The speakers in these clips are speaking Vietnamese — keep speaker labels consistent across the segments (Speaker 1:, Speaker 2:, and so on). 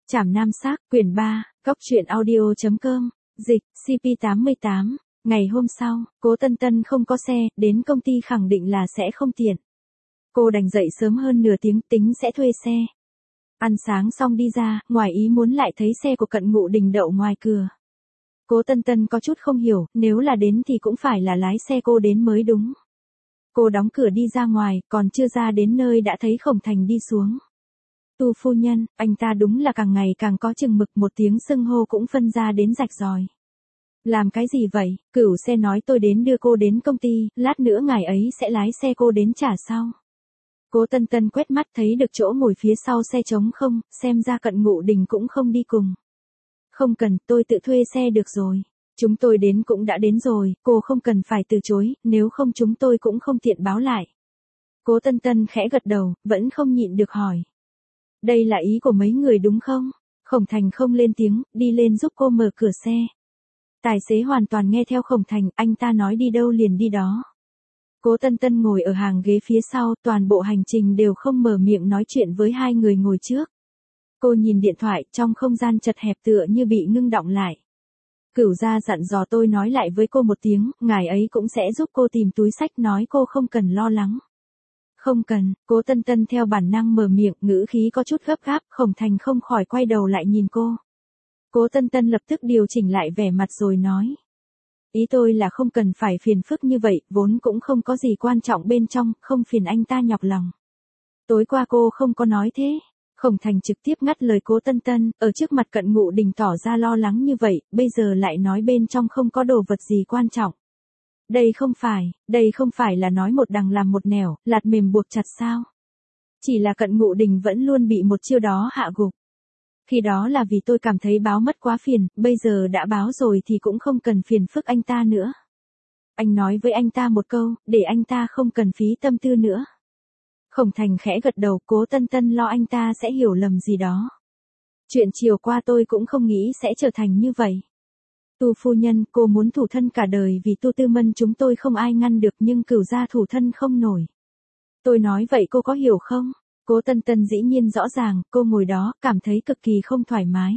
Speaker 1: Trảm Nam Xác, quyển 3, Cóc truyện audio.com, dịch, CP88. Ngày hôm sau, Cố Tân Tân không có xe, đến công ty khẳng định là sẽ không tiện. Cô đành dậy sớm hơn nửa tiếng, tính sẽ thuê xe. Ăn sáng xong đi ra, ngoài ý muốn lại thấy xe của Cận Ngụ Đình đậu ngoài cửa. Cố Tân Tân có chút không hiểu, nếu là đến thì cũng phải là lái xe cô đến mới đúng. Cô đóng cửa đi ra ngoài, còn chưa ra đến nơi đã thấy Khổng Thành đi xuống. Tu phu nhân, anh ta đúng là càng ngày càng có chừng mực, một tiếng xưng hô cũng phân ra đến rạch ròi. Làm cái gì vậy? Cửu xe nói tôi đến đưa cô đến công ty, lát nữa ngài ấy sẽ lái xe cô đến trả sau. Cố Tân Tân quét mắt thấy được chỗ ngồi phía sau xe trống không, xem ra Cận Ngụ Đình cũng không đi cùng. Không cần, tôi tự thuê xe được rồi. Chúng tôi đến cũng đã đến rồi, cô không cần phải từ chối, nếu không chúng tôi cũng không tiện báo lại. Cố Tân Tân khẽ gật đầu, vẫn không nhịn được hỏi. Đây là ý của mấy người đúng không? Khổng Thành không lên tiếng, đi lên giúp cô mở cửa xe. Tài xế hoàn toàn nghe theo Khổng Thành, anh ta nói đi đâu liền đi đó. Cố Tân Tân ngồi ở hàng ghế phía sau, toàn bộ hành trình đều không mở miệng nói chuyện với hai người ngồi trước. Cô nhìn điện thoại, trong không gian chật hẹp tựa như bị ngưng đọng lại. Cửu gia dặn dò tôi nói lại với cô một tiếng, ngài ấy cũng sẽ giúp cô tìm túi xách, nói cô không cần lo lắng. Không cần, Cố Tân Tân theo bản năng mở miệng, ngữ khí có chút gấp gáp, Khổng Thành không khỏi quay đầu lại nhìn cô. Cố Tân Tân lập tức điều chỉnh lại vẻ mặt rồi nói. Ý tôi là không cần phải phiền phức như vậy, vốn cũng không có gì quan trọng bên trong, không phiền anh ta nhọc lòng. Tối qua cô không có nói thế. Khổng Thành trực tiếp ngắt lời Cố Tân Tân, ở trước mặt Cận Ngụ Đình tỏ ra lo lắng như vậy, bây giờ lại nói bên trong không có đồ vật gì quan trọng. Đây không phải là nói một đằng làm một nẻo, lạt mềm buộc chặt sao? Chỉ là Cận Ngụ Đình vẫn luôn bị một chiêu đó hạ gục. Khi đó là vì tôi cảm thấy báo mất quá phiền, bây giờ đã báo rồi thì cũng không cần phiền phức anh ta nữa. Anh nói với anh ta một câu, để anh ta không cần phí tâm tư nữa. Khổng Thành khẽ gật đầu, Cố Tân Tân lo anh ta sẽ hiểu lầm gì đó. Chuyện chiều qua tôi cũng không nghĩ sẽ trở thành như vậy. Tu phu nhân, cô muốn thủ thân cả đời vì Tu Tư Mân chúng tôi không ai ngăn được, nhưng Cửu gia thủ thân không nổi. Tôi nói vậy cô có hiểu không? Cố Tân Tân dĩ nhiên rõ ràng, cô ngồi đó, cảm thấy cực kỳ không thoải mái.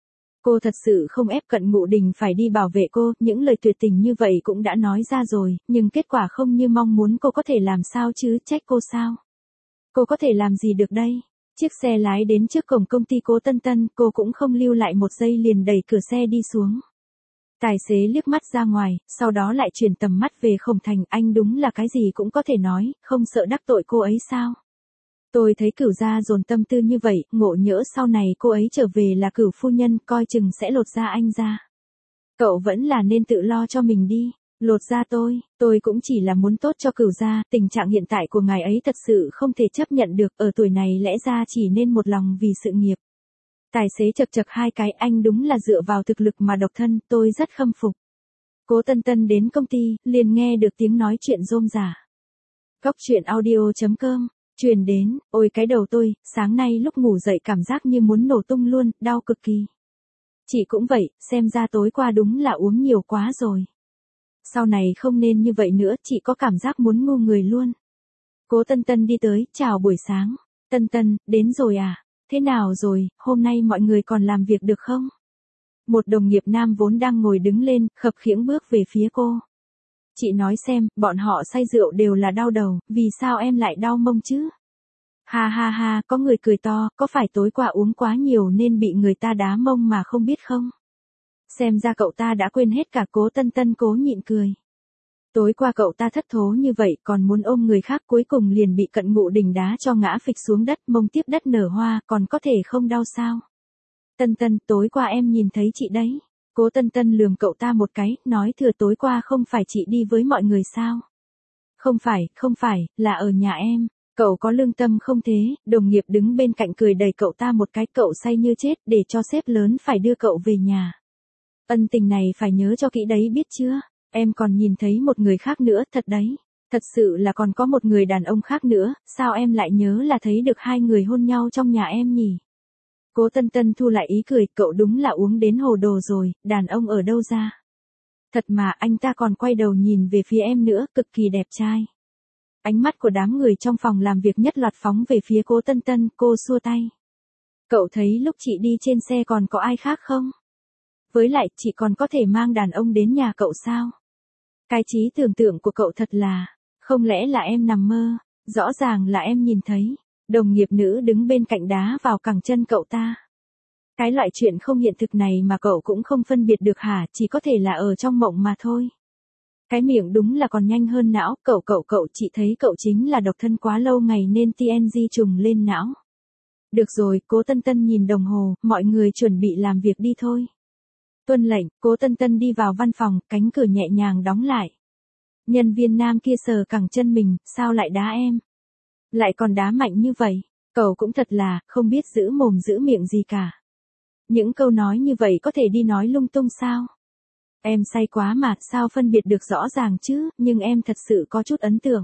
Speaker 1: Cô thật sự không ép Cận Ngụ Đình phải đi bảo vệ cô, những lời tuyệt tình như vậy cũng đã nói ra rồi, nhưng kết quả không như mong muốn, cô có thể làm sao chứ, trách cô sao? Cô có thể làm gì được đây? Chiếc xe lái đến trước cổng công ty Cố Tân Tân, cô cũng không lưu lại một giây liền đẩy cửa xe đi xuống. Tài xế liếc mắt ra ngoài, sau đó lại chuyển tầm mắt về Khổng Thành, anh đúng là cái gì cũng có thể nói, không sợ đắc tội cô ấy sao? Tôi thấy Cửu gia dồn tâm tư như vậy, ngộ nhỡ sau này cô ấy trở về là Cửu phu nhân, coi chừng sẽ lột da anh ra. Cậu vẫn là nên tự lo cho mình đi. Lột da tôi cũng chỉ là muốn tốt cho Cửu gia, tình trạng hiện tại của ngài ấy thật sự không thể chấp nhận được, ở tuổi này lẽ ra chỉ nên một lòng vì sự nghiệp. Tài xế chật chật hai cái, anh đúng là dựa vào thực lực mà độc thân, tôi rất khâm phục. Cố Tân Tân đến công ty, liền nghe được tiếng nói chuyện rôm rả. Cóc truyện audio.com, truyền đến, ôi cái đầu tôi, sáng nay lúc ngủ dậy cảm giác như muốn nổ tung luôn, đau cực kỳ. Chị cũng vậy, xem ra tối qua đúng là uống nhiều quá rồi. Sau này không nên như vậy nữa, chị có cảm giác muốn ngu người luôn. Cố Tân Tân đi tới, chào buổi sáng. Tân Tân, đến rồi à? Thế nào rồi, hôm nay mọi người còn làm việc được không? Một đồng nghiệp nam vốn đang ngồi đứng lên, khập khiễng bước về phía cô. Chị nói xem, bọn họ say rượu đều là đau đầu, vì sao em lại đau mông chứ? Ha ha ha, có người cười to, có phải tối qua uống quá nhiều nên bị người ta đá mông mà không biết không? Xem ra cậu ta đã quên hết cả. Cố Tân Tân cố nhịn cười. Tối qua cậu ta thất thố như vậy còn muốn ôm người khác, cuối cùng liền bị Cận Ngụ Đình đá cho ngã phịch xuống đất, mông tiếp đất nở hoa, còn có thể không đau sao? Tân Tân, tối qua em nhìn thấy chị đấy. Cố Tân Tân lườm cậu ta một cái, nói thừa tối qua không phải chị đi với mọi người sao? Không phải, là ở nhà em. Cậu có lương tâm không thế? Đồng nghiệp đứng bên cạnh cười đẩy cậu ta một cái, cậu say như chết, để cho sếp lớn phải đưa cậu về nhà. Ân tình này phải nhớ cho kỹ đấy biết chưa? Em còn nhìn thấy một người khác nữa, thật đấy. Thật sự là còn có một người đàn ông khác nữa, sao em lại nhớ là thấy được hai người hôn nhau trong nhà em nhỉ? Cố Tân Tân thu lại ý cười, cậu đúng là uống đến hồ đồ rồi, đàn ông ở đâu ra? Thật mà, anh ta còn quay đầu nhìn về phía em nữa, cực kỳ đẹp trai. Ánh mắt của đám người trong phòng làm việc nhất loạt phóng về phía Cố Tân Tân, cô xua tay. Cậu thấy lúc chị đi trên xe còn có ai khác không? Với lại chị còn có thể mang đàn ông đến nhà cậu sao? Cái trí tưởng tượng của cậu thật là, không lẽ là em nằm mơ, rõ ràng là em nhìn thấy, đồng nghiệp nữ đứng bên cạnh đá vào cẳng chân cậu ta. Cái loại chuyện không hiện thực này mà cậu cũng không phân biệt được hả, chỉ có thể là ở trong mộng mà thôi. Cái miệng đúng là còn nhanh hơn não, cậu chị thấy cậu chính là độc thân quá lâu ngày nên TNG trùng lên não. Được rồi, Cố Tân Tân nhìn đồng hồ, mọi người chuẩn bị làm việc đi thôi. Tuân lệnh, Cố Tân Tân đi vào văn phòng, cánh cửa nhẹ nhàng đóng lại. Nhân viên nam kia sờ cẳng chân mình, sao lại đá em? Lại còn đá mạnh như vậy, cậu cũng thật là, không biết giữ mồm giữ miệng gì cả. Những câu nói như vậy có thể đi nói lung tung sao? Em say quá mà, sao phân biệt được rõ ràng chứ, nhưng em thật sự có chút ấn tượng.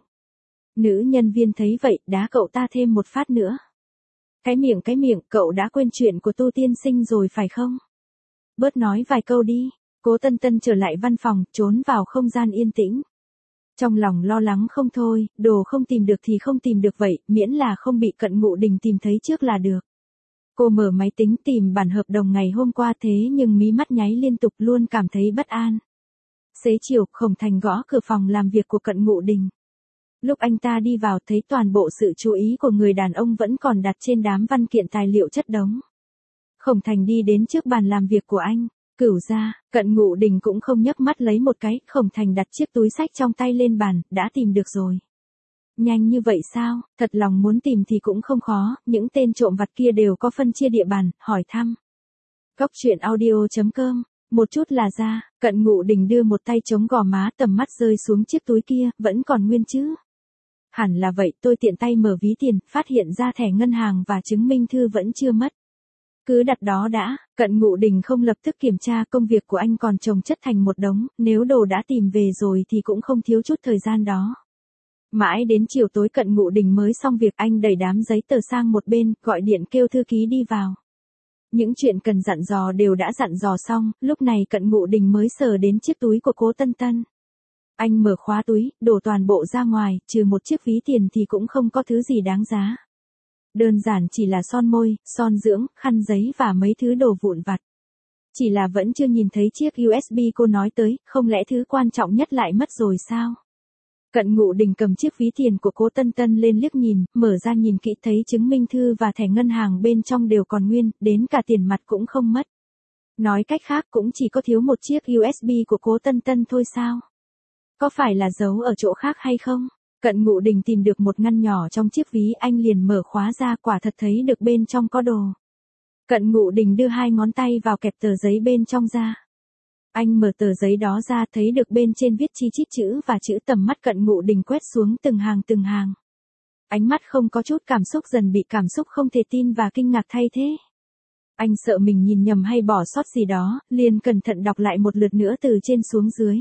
Speaker 1: Nữ nhân viên thấy vậy, đá cậu ta thêm một phát nữa. Cái miệng, cậu đã quên chuyện của Tô tiên sinh rồi phải không? Bớt nói vài câu đi. Cố Tân Tân trở lại văn phòng, trốn vào không gian yên tĩnh. Trong lòng lo lắng không thôi, đồ không tìm được thì không tìm được vậy, miễn là không bị Cận Ngụ Đình tìm thấy trước là được. Cô mở máy tính tìm bản hợp đồng ngày hôm qua thế nhưng mí mắt nháy liên tục, luôn cảm thấy bất an. Xế chiều, Khổng Thành gõ cửa phòng làm việc của Cận Ngụ Đình. Lúc anh ta đi vào thấy toàn bộ sự chú ý của người đàn ông vẫn còn đặt trên đám văn kiện tài liệu chất đống. Khổng Thành đi đến trước bàn làm việc của anh, Cửu gia. Cận Ngụ Đình cũng không nhấc mắt lấy một cái, Khổng Thành đặt chiếc túi xách trong tay lên bàn, đã tìm được rồi. Nhanh như vậy sao, thật lòng muốn tìm thì cũng không khó, những tên trộm vặt kia đều có phân chia địa bàn, hỏi thăm. Góc truyện audio.com, một chút là ra, Cận Ngụ Đình đưa một tay chống gò má, tầm mắt rơi xuống chiếc túi kia, vẫn còn nguyên chứ. Hẳn là vậy, tôi tiện tay mở ví tiền, phát hiện ra thẻ ngân hàng và chứng minh thư vẫn chưa mất. Cứ đặt đó đã, Cận Ngụ Đình không lập tức kiểm tra, công việc của anh còn chồng chất thành một đống, nếu đồ đã tìm về rồi thì cũng không thiếu chút thời gian đó. Mãi đến chiều tối Cận Ngụ Đình mới xong việc, anh đẩy đám giấy tờ sang một bên, gọi điện kêu thư ký đi vào. Những chuyện cần dặn dò đều đã dặn dò xong, lúc này Cận Ngụ Đình mới sờ đến chiếc túi của Cố Tân Tân. Anh mở khóa túi, đổ toàn bộ ra ngoài, trừ một chiếc ví tiền thì cũng không có thứ gì đáng giá. Đơn giản chỉ là son môi, son dưỡng, khăn giấy và mấy thứ đồ vụn vặt. Chỉ là vẫn chưa nhìn thấy chiếc USB cô nói tới, không lẽ thứ quan trọng nhất lại mất rồi sao? Cận Ngụ Đình cầm chiếc ví tiền của Cố Tân Tân lên liếc nhìn, mở ra nhìn kỹ thấy chứng minh thư và thẻ ngân hàng bên trong đều còn nguyên, đến cả tiền mặt cũng không mất. Nói cách khác cũng chỉ có thiếu một chiếc USB của Cố Tân Tân thôi sao? Có phải là giấu ở chỗ khác hay không? Cận Ngụ Đình tìm được một ngăn nhỏ trong chiếc ví, anh liền mở khóa ra, quả thật thấy được bên trong có đồ. Cận Ngụ Đình đưa hai ngón tay vào kẹp tờ giấy bên trong ra. Anh mở tờ giấy đó ra, thấy được bên trên viết chi chít chữ và chữ, tầm mắt Cận Ngụ Đình quét xuống từng hàng từng hàng. Ánh mắt không có chút cảm xúc dần bị cảm xúc không thể tin và kinh ngạc thay thế. Anh sợ mình nhìn nhầm hay bỏ sót gì đó, liền cẩn thận đọc lại một lượt nữa từ trên xuống dưới.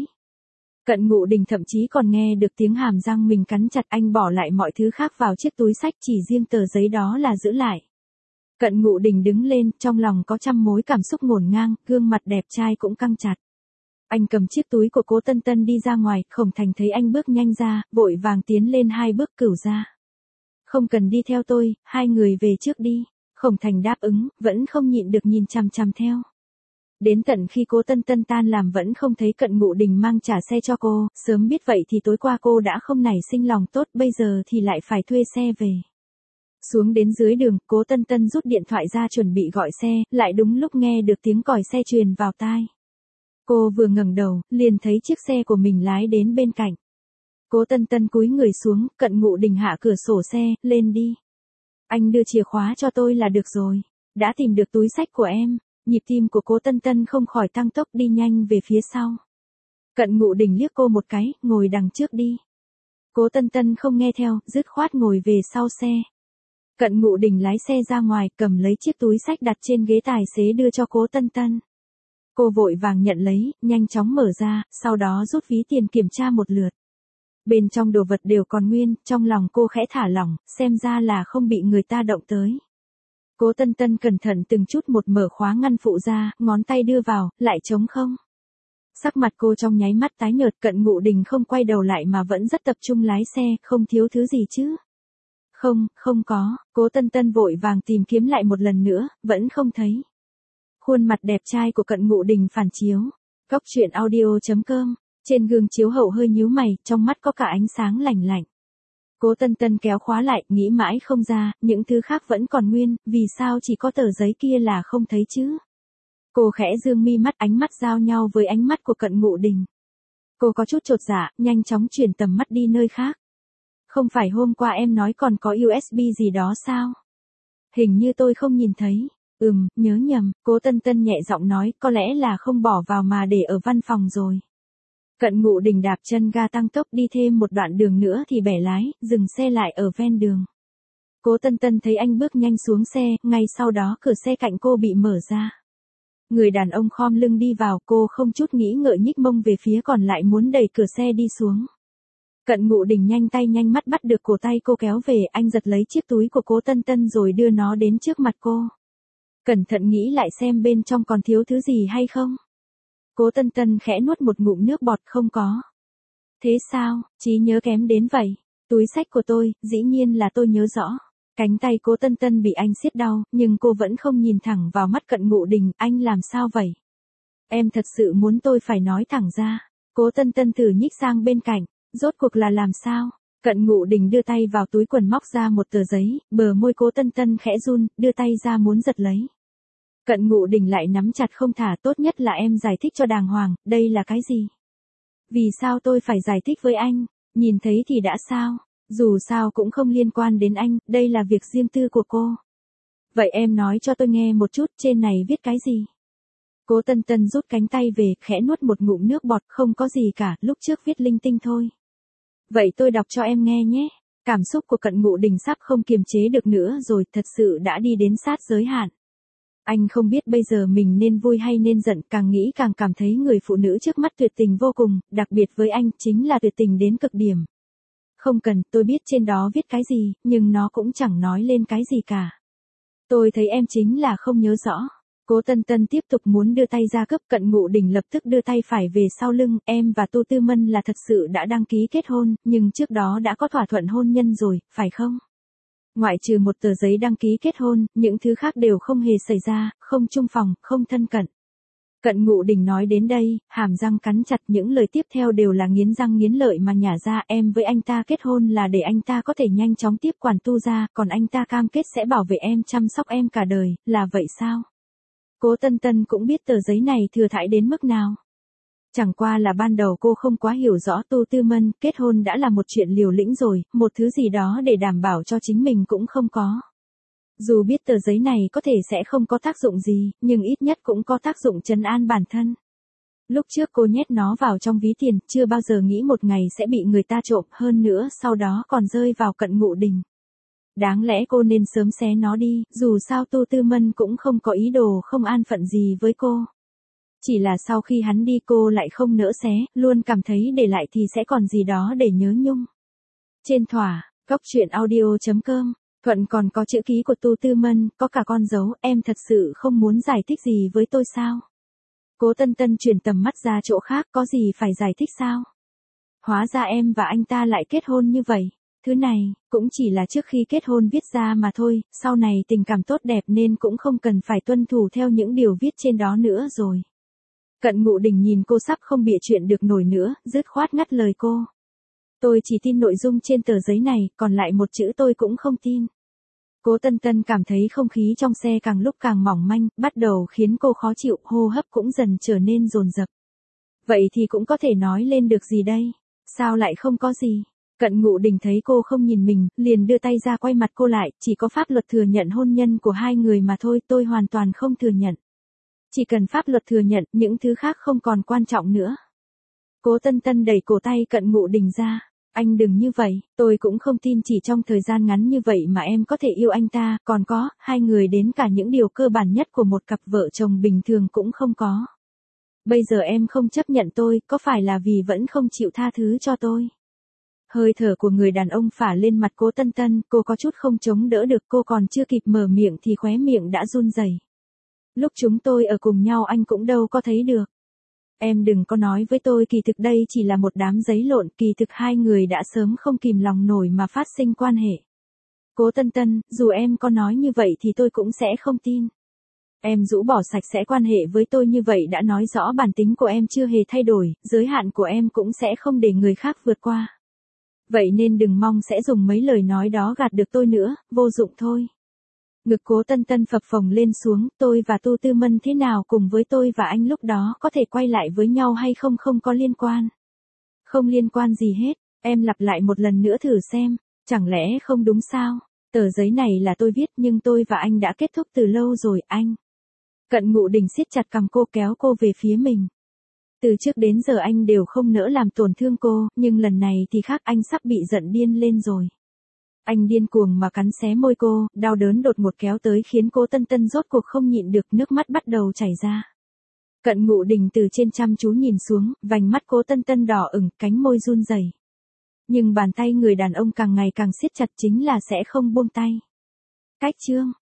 Speaker 1: Cận Ngụ Đình thậm chí còn nghe được tiếng hàm răng mình cắn chặt, anh bỏ lại mọi thứ khác vào chiếc túi xách, chỉ riêng tờ giấy đó là giữ lại. Cận Ngụ Đình đứng lên, trong lòng có trăm mối cảm xúc ngổn ngang, gương mặt đẹp trai cũng căng chặt. Anh cầm chiếc túi của Cố Tân Tân đi ra ngoài, Khổng Thành thấy anh bước nhanh ra, vội vàng tiến lên hai bước, Cửu gia. Không cần đi theo tôi, hai người về trước đi. Khổng Thành đáp ứng, vẫn không nhịn được nhìn chằm chằm theo. Đến tận khi Cố Tân Tân tan làm vẫn không thấy Cận Ngụ Đình mang trả xe cho cô, sớm biết vậy thì tối qua cô đã không nảy sinh lòng tốt, bây giờ thì lại phải thuê xe về. Xuống đến dưới đường, Cố Tân Tân rút điện thoại ra chuẩn bị gọi xe, lại đúng lúc nghe được tiếng còi xe truyền vào tai. Cô vừa ngẩng đầu, liền thấy chiếc xe của mình lái đến bên cạnh. Cố Tân Tân cúi người xuống, Cận Ngụ Đình hạ cửa sổ xe, lên đi. Anh đưa chìa khóa cho tôi là được rồi. Đã tìm được túi xách của em. Nhịp tim của Cố Tân Tân không khỏi tăng tốc, đi nhanh về phía sau. Cận Ngụ Đình liếc cô một cái, ngồi đằng trước đi. Cố Tân Tân không nghe theo, dứt khoát ngồi về sau xe. Cận Ngụ Đình lái xe ra ngoài, cầm lấy chiếc túi xách đặt trên ghế tài xế đưa cho Cố Tân Tân. Cô vội vàng nhận lấy, nhanh chóng mở ra, sau đó rút ví tiền kiểm tra một lượt. Bên trong đồ vật đều còn nguyên, trong lòng cô khẽ thả lỏng, xem ra là không bị người ta động tới. Cố Tân Tân cẩn thận từng chút một mở khóa ngăn phụ ra, ngón tay đưa vào, lại trống không. Sắc mặt cô trong nháy mắt tái nhợt, Cận Ngụ Đình không quay đầu lại mà vẫn rất tập trung lái xe, không thiếu thứ gì chứ. Không, không có, Cố Tân Tân vội vàng tìm kiếm lại một lần nữa, vẫn không thấy. Khuôn mặt đẹp trai của Cận Ngụ Đình phản chiếu. Cóc truyện audio.com, trên gương chiếu hậu hơi nhíu mày, trong mắt có cả ánh sáng lạnh lạnh. Cố Tân Tân kéo khóa lại, nghĩ mãi không ra, những thứ khác vẫn còn nguyên, vì sao chỉ có tờ giấy kia là không thấy chứ? Cô khẽ dương mi mắt, ánh mắt giao nhau với ánh mắt của Cận Ngụ Đình. Cô có chút chột dạ, nhanh chóng chuyển tầm mắt đi nơi khác. Không phải hôm qua em nói còn có USB gì đó sao? Hình như tôi không nhìn thấy. Nhớ nhầm, Cố Tân Tân nhẹ giọng nói, có lẽ là không bỏ vào mà để ở văn phòng rồi. Cận Ngụ Đình đạp chân ga tăng tốc đi thêm một đoạn đường nữa thì bẻ lái, dừng xe lại ở ven đường. Cố Tân Tân thấy anh bước nhanh xuống xe, ngay sau đó cửa xe cạnh cô bị mở ra. Người đàn ông khom lưng đi vào, cô không chút nghĩ ngợi nhích mông về phía còn lại muốn đẩy cửa xe đi xuống. Cận Ngụ Đình nhanh tay nhanh mắt bắt được cổ tay cô kéo về, anh giật lấy chiếc túi của Cố Tân Tân rồi đưa nó đến trước mặt cô. Cẩn thận nghĩ lại xem bên trong còn thiếu thứ gì hay không. Cố Tân Tân khẽ nuốt một ngụm nước bọt, không có. Thế sao, trí nhớ kém đến vậy? Túi xách của tôi, dĩ nhiên là tôi nhớ rõ. Cánh tay Cố Tân Tân bị anh siết đau, nhưng cô vẫn không nhìn thẳng vào mắt Cận Ngụ Đình, anh làm sao vậy? Em thật sự muốn tôi phải nói thẳng ra. Cố Tân Tân thử nhích sang bên cạnh, rốt cuộc là làm sao? Cận Ngụ Đình đưa tay vào túi quần móc ra một tờ giấy, bờ môi Cố Tân Tân khẽ run, đưa tay ra muốn giật lấy. Cận Ngụ Đình lại nắm chặt không thả, tốt nhất là em giải thích cho đàng hoàng, đây là cái gì? Vì sao tôi phải giải thích với anh? Nhìn thấy thì đã sao? Dù sao cũng không liên quan đến anh, đây là việc riêng tư của cô. Vậy em nói cho tôi nghe một chút, trên này viết cái gì? Cố Tân Tân rút cánh tay về, khẽ nuốt một ngụm nước bọt, không có gì cả, lúc trước viết linh tinh thôi. Vậy tôi đọc cho em nghe nhé. Cảm xúc của Cận Ngụ Đình sắp không kiềm chế được nữa rồi, thật sự đã đi đến sát giới hạn. Anh không biết bây giờ mình nên vui hay nên giận, càng nghĩ càng cảm thấy người phụ nữ trước mắt tuyệt tình vô cùng, đặc biệt với anh, chính là tuyệt tình đến cực điểm. Không cần, tôi biết trên đó viết cái gì, nhưng nó cũng chẳng nói lên cái gì cả. Tôi thấy em chính là không nhớ rõ. Cố Tân Tân tiếp tục muốn đưa tay ra cấp, Cận Ngụ Đình lập tức đưa tay phải về sau lưng, em và Tô Tư Mân là thật sự đã đăng ký kết hôn, nhưng trước đó đã có thỏa thuận hôn nhân rồi, phải không? Ngoại trừ một tờ giấy đăng ký kết hôn, những thứ khác đều không hề xảy ra, không chung phòng, không thân cận. Cận Ngụ Đình nói đến đây, hàm răng cắn chặt, những lời tiếp theo đều là nghiến răng nghiến lợi mà nhả ra, em với anh ta kết hôn là để anh ta có thể nhanh chóng tiếp quản Tu gia, còn anh ta cam kết sẽ bảo vệ em, chăm sóc em cả đời, là vậy sao? Cố Tân Tân cũng biết tờ giấy này thừa thãi đến mức nào. Chẳng qua là ban đầu cô không quá hiểu rõ Tô Tư Mân, kết hôn đã là một chuyện liều lĩnh rồi, một thứ gì đó để đảm bảo cho chính mình cũng không có. Dù biết tờ giấy này có thể sẽ không có tác dụng gì, nhưng ít nhất cũng có tác dụng trấn an bản thân. Lúc trước cô nhét nó vào trong ví tiền, chưa bao giờ nghĩ một ngày sẽ bị người ta trộm, hơn nữa sau đó còn rơi vào Cận Ngụ Đình. Đáng lẽ cô nên sớm xé nó đi, dù sao Tô Tư Mân cũng không có ý đồ không an phận gì với cô. Chỉ là sau khi hắn đi cô lại không nỡ xé, luôn cảm thấy để lại thì sẽ còn gì đó để nhớ nhung. Trên thỏa, cóc truyện audio.com, Thuận còn có chữ ký của Tô Tư Mân, có cả con dấu, em thật sự không muốn giải thích gì với tôi sao? Cố Tân Tân chuyển tầm mắt ra chỗ khác, có gì phải giải thích sao? Hóa ra em và anh ta lại kết hôn như vậy. Thứ này, cũng chỉ là trước khi kết hôn viết ra mà thôi, sau này tình cảm tốt đẹp nên cũng không cần phải tuân thủ theo những điều viết trên đó nữa rồi. Cận Ngụ Đình nhìn cô sắp không bịa chuyện được nổi nữa, dứt khoát ngắt lời cô. Tôi chỉ tin nội dung trên tờ giấy này, còn lại một chữ tôi cũng không tin. Cố Tân Tân cảm thấy không khí trong xe càng lúc càng mỏng manh, bắt đầu khiến cô khó chịu, hô hấp cũng dần trở nên dồn dập. Vậy thì cũng có thể nói lên được gì đây? Sao lại không có gì? Cận Ngụ Đình thấy cô không nhìn mình, liền đưa tay ra quay mặt cô lại, chỉ có pháp luật thừa nhận hôn nhân của hai người mà thôi, tôi hoàn toàn không thừa nhận. Chỉ cần pháp luật thừa nhận, những thứ khác không còn quan trọng nữa. Cố Tân Tân đẩy cổ tay Cận Ngụ Đình ra. Anh đừng như vậy, tôi cũng không tin chỉ trong thời gian ngắn như vậy mà em có thể yêu anh ta, còn có, hai người đến cả những điều cơ bản nhất của một cặp vợ chồng bình thường cũng không có. Bây giờ em không chấp nhận tôi, có phải là vì vẫn không chịu tha thứ cho tôi? Hơi thở của người đàn ông phả lên mặt Cố Tân Tân, cô có chút không chống đỡ được, cô còn chưa kịp mở miệng thì khóe miệng đã run rẩy. Lúc chúng tôi ở cùng nhau anh cũng đâu có thấy được. Em đừng có nói với tôi kỳ thực đây chỉ là một đám giấy lộn, kỳ thực hai người đã sớm không kìm lòng nổi mà phát sinh quan hệ. Cố Tân Tân, dù em có nói như vậy thì tôi cũng sẽ không tin. Em rũ bỏ sạch sẽ quan hệ với tôi như vậy đã nói rõ bản tính của em chưa hề thay đổi, giới hạn của em cũng sẽ không để người khác vượt qua. Vậy nên đừng mong sẽ dùng mấy lời nói đó gạt được tôi nữa, vô dụng thôi. Ngực Cố Tân Tân phập phồng lên xuống, tôi và Tu Tư Mân thế nào cùng với tôi và anh lúc đó có thể quay lại với nhau hay không không có liên quan. Không liên quan gì hết, em lặp lại một lần nữa thử xem, chẳng lẽ không đúng sao? Tờ giấy này là tôi viết nhưng tôi và anh đã kết thúc từ lâu rồi anh. Cận Ngụ Đình siết chặt cằm cô kéo cô về phía mình. Từ trước đến giờ anh đều không nỡ làm tổn thương cô, nhưng lần này thì khác, anh sắp bị giận điên lên rồi. Anh điên cuồng mà cắn xé môi cô, đau đớn đột ngột kéo tới khiến Cố Tân Tân rốt cuộc không nhịn được, nước mắt bắt đầu chảy ra. Cận Ngụ Đình từ trên chăm chú nhìn xuống, vành mắt Cố Tân Tân đỏ ửng, cánh môi run rẩy. Nhưng bàn tay người đàn ông càng ngày càng siết chặt, chính là sẽ không buông tay. Cách chương